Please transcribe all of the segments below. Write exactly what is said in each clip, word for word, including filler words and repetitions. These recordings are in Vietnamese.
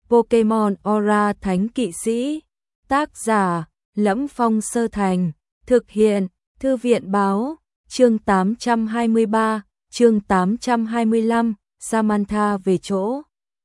Pokemon Aura Thánh Kỵ Sĩ. Tác giả: Lẫm Phong Sơ Thành. Thực hiện: Thư viện báo. Chương tám trăm hai mươi ba, chương tám trăm hai mươi lăm, Samantha về chỗ.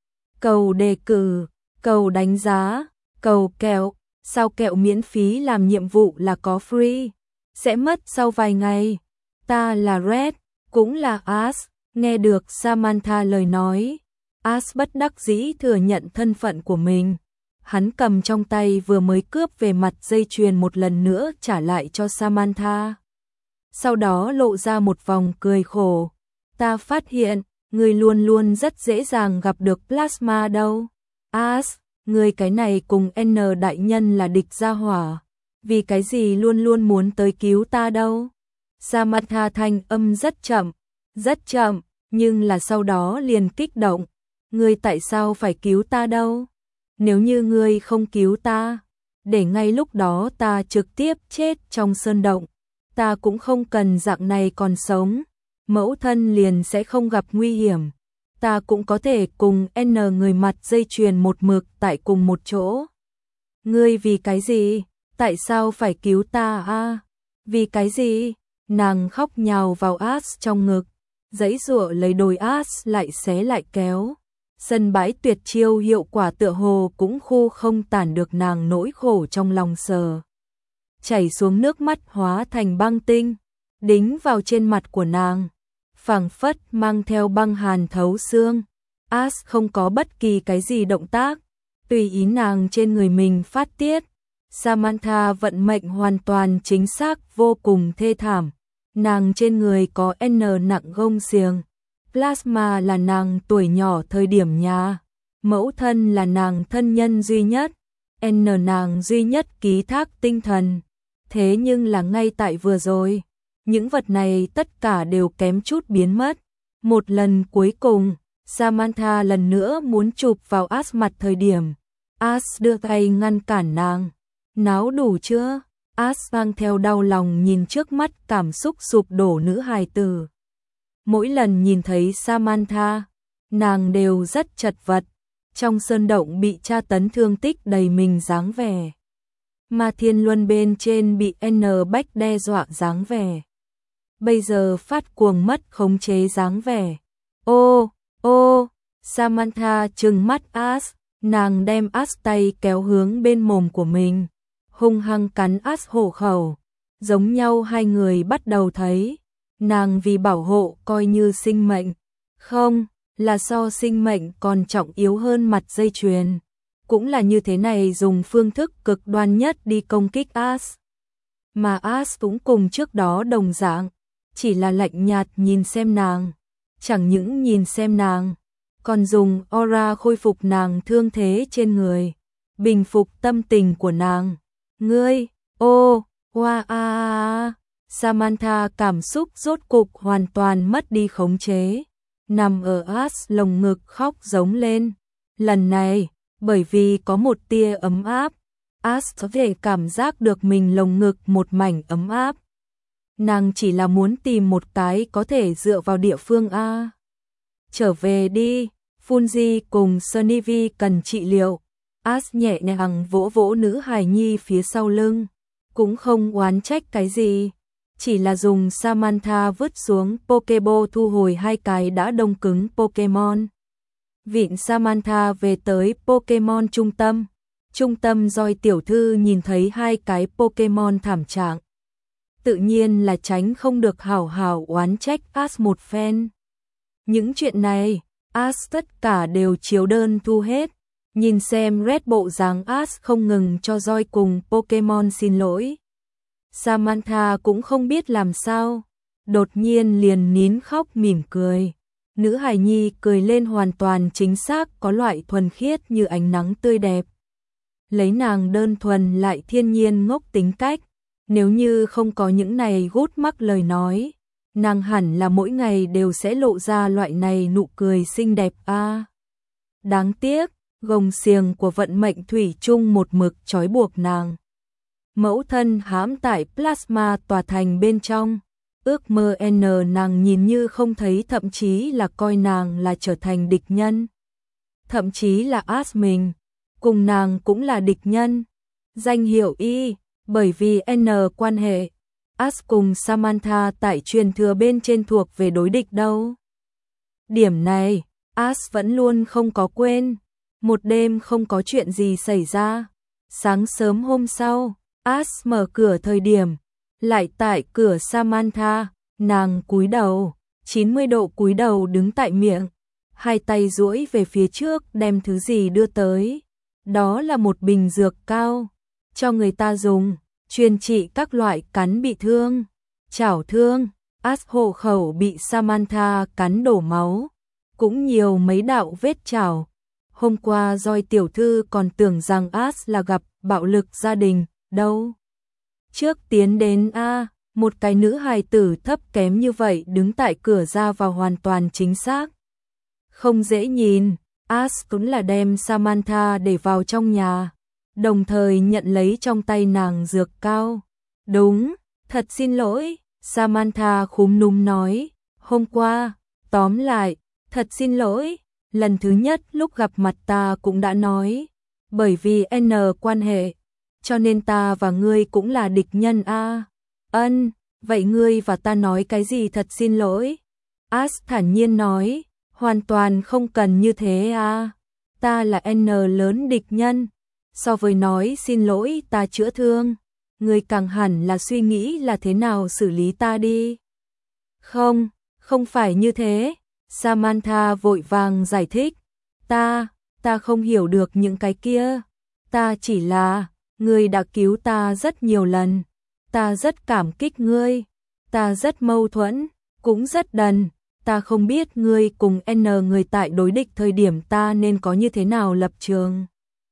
Cầu đề cử, cầu đánh giá, cầu kẹo. Sao kẹo miễn phí làm nhiệm vụ là có free? Sẽ mất sau vài ngày. Ta là Red, cũng là Ash. Nghe được Samantha lời nói, Ash bất đắc dĩ thừa nhận thân phận của mình. Hắn cầm trong tay vừa mới cướp về mặt dây chuyền một lần nữa trả lại cho Samantha. Sau đó lộ ra một vòng cười khổ. Ta phát hiện, người luôn luôn rất dễ dàng gặp được Plasma đâu. Ash, người cái này cùng N đại nhân là địch gia hỏa. Vì cái gì luôn luôn muốn tới cứu ta đâu. Samantha thanh âm rất chậm, rất chậm, nhưng là sau đó liền kích động. Ngươi tại sao phải cứu ta đâu? Nếu như ngươi không cứu ta, để ngay lúc đó ta trực tiếp chết trong sơn động, ta cũng không cần dạng này còn sống, mẫu thân liền sẽ không gặp nguy hiểm. Ta cũng có thể cùng N người mặt dây chuyền một mực tại cùng một chỗ. Ngươi vì cái gì? Tại sao phải cứu ta a? À? Vì cái gì? Nàng khóc nhào vào Ash trong ngực, giãy giụa lấy đôi Ash lại xé lại kéo. Sân bãi tuyệt chiêu hiệu quả tựa hồ cũng khu không tản được nàng nỗi khổ trong lòng sờ. Chảy xuống nước mắt hóa thành băng tinh, đính vào trên mặt của nàng, phảng phất mang theo băng hàn thấu xương. Ash không có bất kỳ cái gì động tác, tùy ý nàng trên người mình phát tiết. Samantha vận mệnh hoàn toàn chính xác vô cùng thê thảm. Nàng trên người có N nặng gông xiềng. Plasma là nàng tuổi nhỏ thời điểm nhà. Mẫu thân là nàng thân nhân duy nhất. N nàng duy nhất ký thác tinh thần. Thế nhưng là ngay tại vừa rồi, những vật này tất cả đều kém chút biến mất. Một lần cuối cùng, Samantha lần nữa muốn chụp vào Ash mặt thời điểm, Ash đưa tay ngăn cản nàng. Náo đủ chưa? Ash mang theo đau lòng nhìn trước mắt cảm xúc sụp đổ nữ hài tử. Mỗi lần nhìn thấy Samantha, nàng đều rất chật vật, trong sơn động bị tra tấn thương tích đầy mình dáng vẻ. Mà thiên luân bên trên bị N Bách đe dọa dáng vẻ. Bây giờ phát cuồng mất khống chế dáng vẻ. Ô, ô, Samantha trừng mắt Ash, nàng đem Ash tay kéo hướng bên mồm của mình, hung hăng cắn Ash hổ khẩu. Giống nhau hai người bắt đầu thấy, nàng vì bảo hộ coi như sinh mệnh, không, là so sinh mệnh còn trọng yếu hơn mặt dây chuyền. Cũng là như thế này dùng phương thức cực đoan nhất đi công kích Ash. Mà Ash cũng cùng trước đó đồng dạng, chỉ là lạnh nhạt nhìn xem nàng. Chẳng những nhìn xem nàng, còn dùng aura khôi phục nàng thương thế trên người, bình phục tâm tình của nàng. Ngươi, ô, hoa a a. Samantha cảm xúc rốt cục hoàn toàn mất đi khống chế, nằm ở Ash lồng ngực khóc giống lên. Lần này, bởi vì có một tia ấm áp, Ash có thể cảm giác được mình lồng ngực một mảnh ấm áp. Nàng chỉ là muốn tìm một cái có thể dựa vào địa phương a. Trở về đi, Fungi cùng Sunny V cần trị liệu. Ash nhẹ nhàng vỗ vỗ nữ hài nhi phía sau lưng, cũng không oán trách cái gì, chỉ là dùng Samantha vứt xuống Pokeball thu hồi hai cái đã đông cứng Pokemon. Vịn Samantha về tới Pokemon trung tâm. Trung tâm Doi tiểu thư nhìn thấy hai cái Pokemon thảm trạng, tự nhiên là tránh không được hào hào oán trách Ash một phen. Những chuyện này, Ash tất cả đều chiếu đơn thu hết. Nhìn xem Red bộ dáng Ash không ngừng cho Doi cùng Pokemon xin lỗi. Samantha cũng không biết làm sao, đột nhiên liền nín khóc mỉm cười. Nữ hài nhi cười lên hoàn toàn chính xác có loại thuần khiết như ánh nắng tươi đẹp. Lấy nàng đơn thuần lại thiên nhiên ngốc tính cách, nếu như không có những này gút mắc lời nói, nàng hẳn là mỗi ngày đều sẽ lộ ra loại này nụ cười xinh đẹp a. À, đáng tiếc, gông xiềng của vận mệnh thủy chung một mực trói buộc nàng. Mẫu thân hãm tại Plasma tòa thành bên trong, ước mơ N nàng nhìn như không thấy, thậm chí là coi nàng là trở thành địch nhân. thậm chí là As mình, cùng nàng cũng là địch nhân. Danh hiệu Y, bởi vì N quan hệ, As cùng Samantha tại truyền thừa bên trên thuộc về đối địch đâu. Điểm này, As vẫn luôn không có quên. Một đêm không có chuyện gì xảy ra. Sáng sớm hôm sau, As mở cửa thời điểm, lại tại cửa Samantha, nàng cúi đầu, chín mươi độ cúi đầu đứng tại miệng, hai tay duỗi về phía trước đem thứ gì đưa tới. Đó là một bình dược cao, cho người ta dùng, chuyên trị các loại cắn bị thương, chảo thương. As hộ khẩu bị Samantha cắn đổ máu, cũng nhiều mấy đạo vết chảo. Hôm qua Joy tiểu thư còn tưởng rằng As là gặp bạo lực gia đình, đâu. Trước tiến đến A, một cái nữ hài tử thấp kém như vậy đứng tại cửa ra vào hoàn toàn chính xác. Không dễ nhìn, As cũng là đem Samantha để vào trong nhà, đồng thời nhận lấy trong tay nàng dược cao. Đúng, thật xin lỗi, Samantha khúm núm nói, hôm qua, tóm lại, thật xin lỗi, lần thứ nhất lúc gặp mặt ta cũng đã nói, bởi vì N quan hệ, cho nên ta và ngươi cũng là địch nhân a. Ân, vậy ngươi và ta nói cái gì thật xin lỗi? As thản nhiên nói, hoàn toàn không cần như thế a. Ta là N lớn địch nhân, so với nói xin lỗi ta chữa thương, ngươi càng hẳn là suy nghĩ là thế nào xử lý ta đi. Không, không phải như thế. Samantha vội vàng giải thích, ta, ta không hiểu được những cái kia, ta chỉ là, ngươi đã cứu ta rất nhiều lần, ta rất cảm kích ngươi, ta rất mâu thuẫn, cũng rất đần, ta không biết ngươi cùng N người tại đối địch thời điểm ta nên có như thế nào lập trường.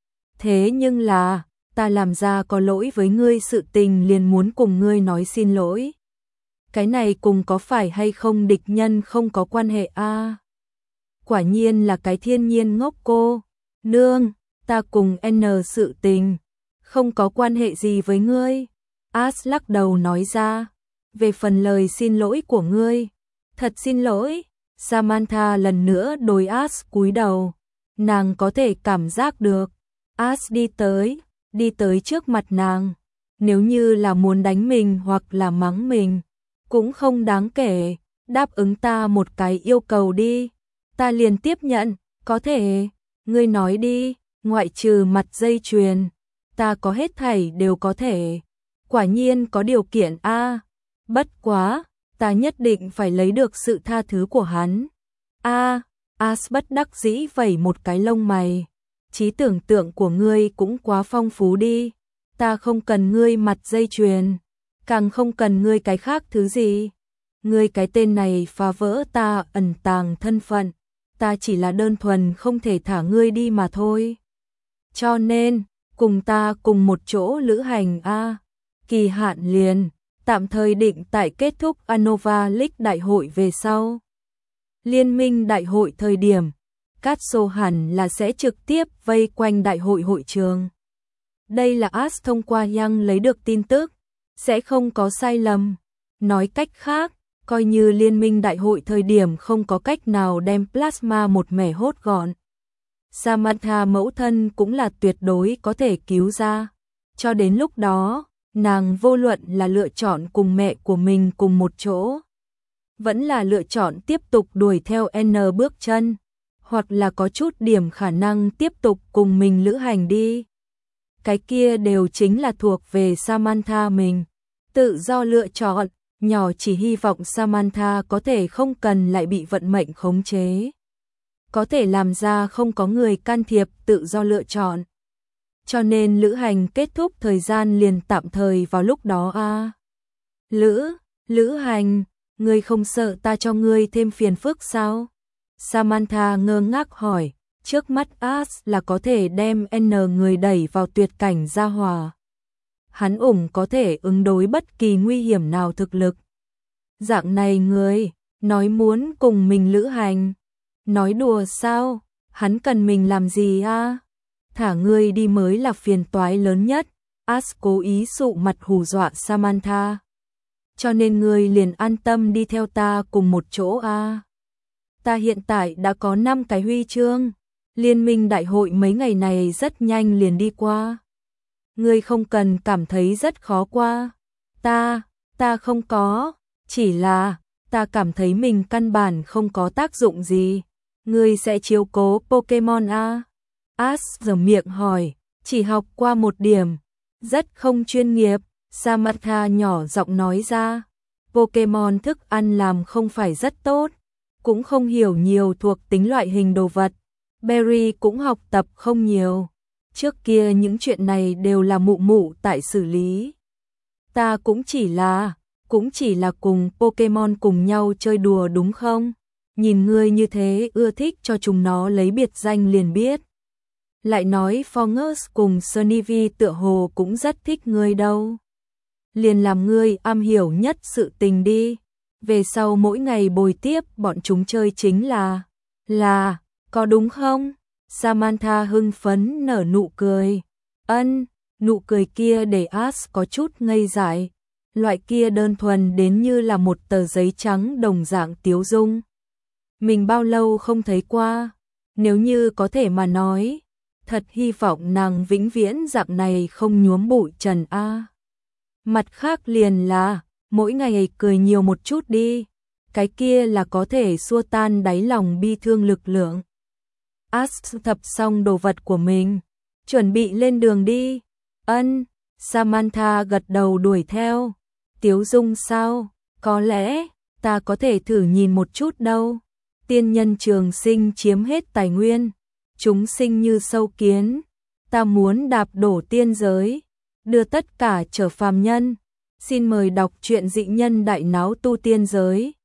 Thế nhưng là, ta làm ra có lỗi với ngươi sự tình liền muốn cùng ngươi nói xin lỗi. Cái này cùng có phải hay không địch nhân không có quan hệ a. À, quả nhiên là cái thiên nhiên ngốc cô. Nương, ta cùng N sự tình, không có quan hệ gì với ngươi. As lắc đầu nói ra, về phần lời xin lỗi của ngươi, thật xin lỗi. Samantha lần nữa đối As cúi đầu, nàng có thể cảm giác được. As đi tới, đi tới trước mặt nàng, nếu như là muốn đánh mình hoặc là mắng mình, cũng không đáng kể, đáp ứng ta một cái yêu cầu đi, ta liền tiếp nhận, có thể, ngươi nói đi, ngoại trừ mặt dây chuyền, ta có hết thảy đều có thể, quả nhiên có điều kiện a, bất quá, ta nhất định phải lấy được sự tha thứ của hắn. A, As bất đắc dĩ vẩy một cái lông mày, trí tưởng tượng của ngươi cũng quá phong phú đi, ta không cần ngươi mặt dây chuyền, càng không cần ngươi cái khác thứ gì. Ngươi cái tên này phá vỡ ta ẩn tàng thân phận, ta chỉ là đơn thuần không thể thả ngươi đi mà thôi. Cho nên, cùng ta cùng một chỗ lữ hành a. Kỳ hạn liền, tạm thời định tại kết thúc Anova League đại hội về sau. Liên minh đại hội thời điểm, Castro hẳn là sẽ trực tiếp vây quanh đại hội hội trường. Đây là As thông qua Young lấy được tin tức, sẽ không có sai lầm. Nói cách khác, coi như liên minh đại hội thời điểm không có cách nào đem plasma một mẻ hốt gọn. Samantha mẫu thân cũng là tuyệt đối có thể cứu ra. Cho đến lúc đó, nàng vô luận là lựa chọn cùng mẹ của mình cùng một chỗ, vẫn là lựa chọn tiếp tục đuổi theo N bước chân, hoặc là có chút điểm khả năng tiếp tục cùng mình lữ hành đi. Cái kia đều chính là thuộc về Samantha mình. Tự do lựa chọn, nhỏ chỉ hy vọng Samantha có thể không cần lại bị vận mệnh khống chế. Có thể làm ra không có người can thiệp tự do lựa chọn. Cho nên lữ hành kết thúc thời gian liền tạm thời vào lúc đó a. À. Lữ, lữ hành, ngươi không sợ ta cho ngươi thêm phiền phức sao? Samantha ngơ ngác hỏi, trước mắt As là có thể đem N người đẩy vào tuyệt cảnh gia hòa. Hắn ủng có thể ứng đối bất kỳ nguy hiểm nào thực lực. Dạng này người, nói muốn cùng mình lữ hành. Nói đùa sao, hắn cần mình làm gì a? À? Thả ngươi đi mới là phiền toái lớn nhất. As cố ý sụ mặt hù dọa Samantha. Cho nên ngươi liền an tâm đi theo ta cùng một chỗ a. À? Ta hiện tại đã có năm cái huy chương, Liên minh đại hội mấy ngày này rất nhanh liền đi qua. Ngươi không cần cảm thấy rất khó qua. Ta, ta không có, chỉ là, ta cảm thấy mình căn bản không có tác dụng gì. Ngươi sẽ chiếu cố Pokemon à? Ash giở miệng hỏi, chỉ học qua một điểm, rất không chuyên nghiệp. Samantha nhỏ giọng nói ra, Pokemon thức ăn làm không phải rất tốt, cũng không hiểu nhiều thuộc tính loại hình đồ vật. Berry cũng học tập không nhiều. Trước kia những chuyện này đều là mụ mụ tại xử lý. Ta cũng chỉ là, cũng chỉ là cùng Pokemon cùng nhau chơi đùa đúng không? Nhìn ngươi như thế ưa thích cho chúng nó lấy biệt danh liền biết. Lại nói Forgus cùng Snivy tựa hồ cũng rất thích ngươi đâu. Liền làm ngươi am hiểu nhất sự tình đi. Về sau mỗi ngày bồi tiếp bọn chúng chơi chính là, là, có đúng không? Samantha hưng phấn nở nụ cười. Ân, nụ cười kia để Ash có chút ngây dại. Loại kia đơn thuần đến như là một tờ giấy trắng đồng dạng tiếu dung. Mình bao lâu không thấy qua, nếu như có thể mà nói, thật hy vọng nàng vĩnh viễn dạng này không nhuốm bụi trần a. Mặt khác liền là, mỗi ngày cười nhiều một chút đi, cái kia là có thể xua tan đáy lòng bi thương lực lượng. Ash thập xong đồ vật của mình, chuẩn bị lên đường đi. Ân, Samantha gật đầu đuổi theo. Tiếu dung sao? Có lẽ, ta có thể thử nhìn một chút đâu. Tiên nhân trường sinh chiếm hết tài nguyên, chúng sinh như sâu kiến. Ta muốn đạp đổ tiên giới, đưa tất cả trở phàm nhân. Xin mời đọc truyện dị nhân đại náo tu tiên giới.